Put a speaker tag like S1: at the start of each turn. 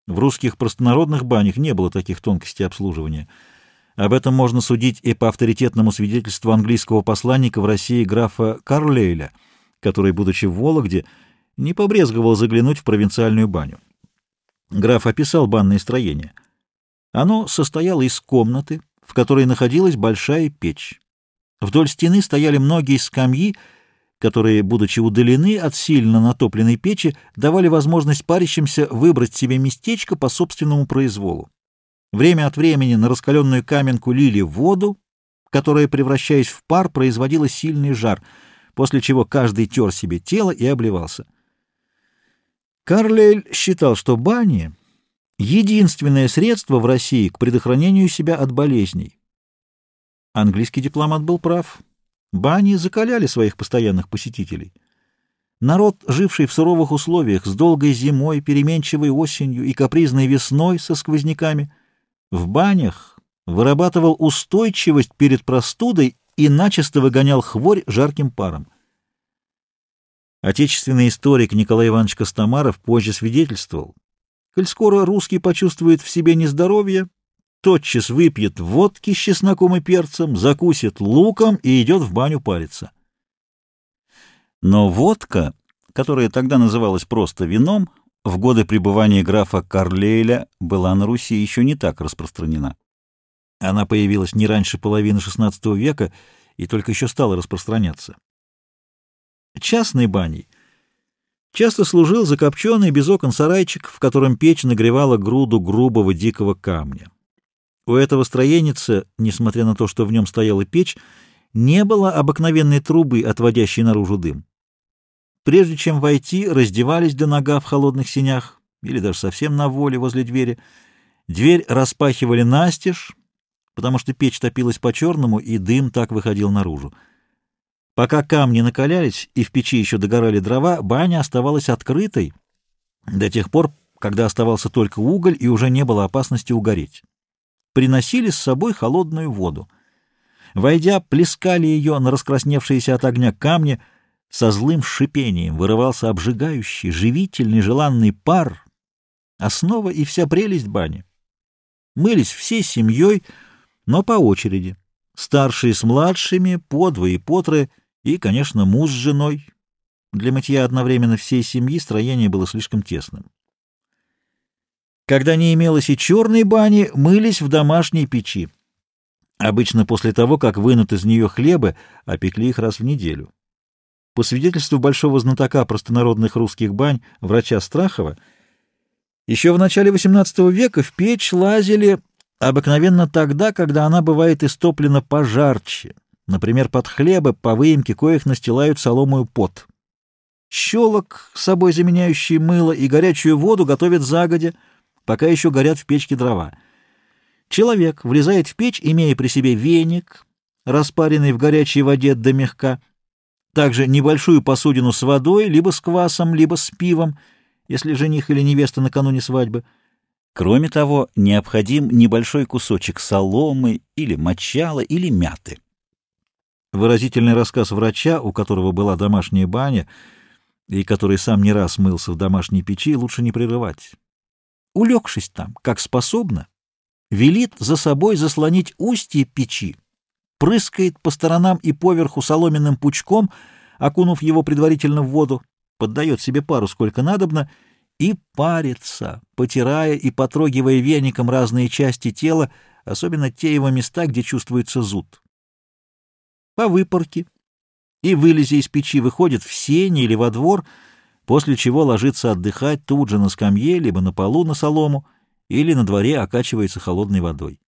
S1: В русских простонародных банях не было таких тонкостей обслуживания. Об этом можно судить и по авторитетному свидетельству английского посланника в России графа Карлейля, который, будучи в Вологде, не побрезговал заглянуть в провинциальную баню. Граф описал банное строение. Оно состояло из комнаты, в которой находилась большая печь. Вдоль стены стояли многие скамьи, которые, будучи удалены от сильно натопленной печи, давали возможность парящимся выбрать себе местечко по собственному произволу. Время от времени на раскаленную каменку лили воду, которая, превращаясь в пар, производила сильный жар, после чего каждый тер себе тело и обливался. Карлейль считал, что бани — единственное средство в России к предохранению себя от болезней. Английский дипломат был прав. Бани закаляли своих постоянных посетителей. Народ, живший в суровых условиях, с долгой зимой, переменчивой осенью и капризной весной со сквозняками, в банях вырабатывал устойчивость перед простудой и начисто выгонял хворь жарким паром. Отечественный историк Николай Иванович Костомаров позже свидетельствовал: коль скоро русский почувствует в себе нездоровье, тотчас выпьет водки с чесноком и перцем, закусит луком и идет в баню париться. Но водка, которая тогда называлась просто вином, в годы пребывания графа Карлейля была на Руси еще не так распространена. Она появилась не раньше половины XVI века и только еще стала распространяться. Частной баней часто служил закопченный без окон сарайчик, в котором печь нагревала груду грубого дикого камня. У этого строеница, несмотря на то, что в нем стояла печь, не было обыкновенной трубы, отводящей наружу дым. Прежде чем войти, раздевались до нога в холодных сенях или даже совсем на воле возле двери. Дверь распахивали настежь, потому что печь топилась по-черному, и дым так выходил наружу. Пока камни накалялись и в печи еще догорали дрова, баня оставалась открытой до тех пор, когда оставался только уголь и уже не было опасности угореть. Приносили с собой холодную воду. Войдя, плескали ее на раскрасневшиеся от огня камни, со злым шипением вырывался обжигающий, живительный, желанный пар, основа и вся прелесть бани. Мылись всей семьей, но по очереди. Старшие с младшими, по двое и по трое, и, конечно, муж с женой. Для мытья одновременно всей семьи строение было слишком тесным. Когда не имелось и черной бани, мылись в домашней печи. Обычно после того, как вынут из нее хлебы, а пекли их раз в неделю. По свидетельству большого знатока простонародных русских бань, врача Страхова, еще в начале XVIII века в печь лазили обыкновенно тогда, когда она бывает истоплена пожарче, например, под хлебы, по выемке коих настилают соломою пот. Щелок, собой заменяющий мыло, и горячую воду готовят загодя, пока еще горят в печке дрова. Человек влезает в печь, имея при себе веник, распаренный в горячей воде до мягка, также небольшую посудину с водой, либо с квасом, либо с пивом, если жених или невеста накануне свадьбы. Кроме того, необходим небольшой кусочек соломы или мочала, или мяты. Выразительный рассказ врача, у которого была домашняя баня, и который сам не раз мылся в домашней печи, лучше не прерывать. Улегшись там, как способно, велит за собой заслонить устье печи, прыскает по сторонам и поверху соломенным пучком, окунув его предварительно в воду, поддает себе пару сколько надобно и парится, потирая и потрогивая веником разные части тела, особенно те его места, где чувствуется зуд. По выпорке и, вылезя из печи, выходит в сени или во двор, после чего ложится отдыхать тут же на скамье, либо на полу на солому, или на дворе окачивается холодной водой.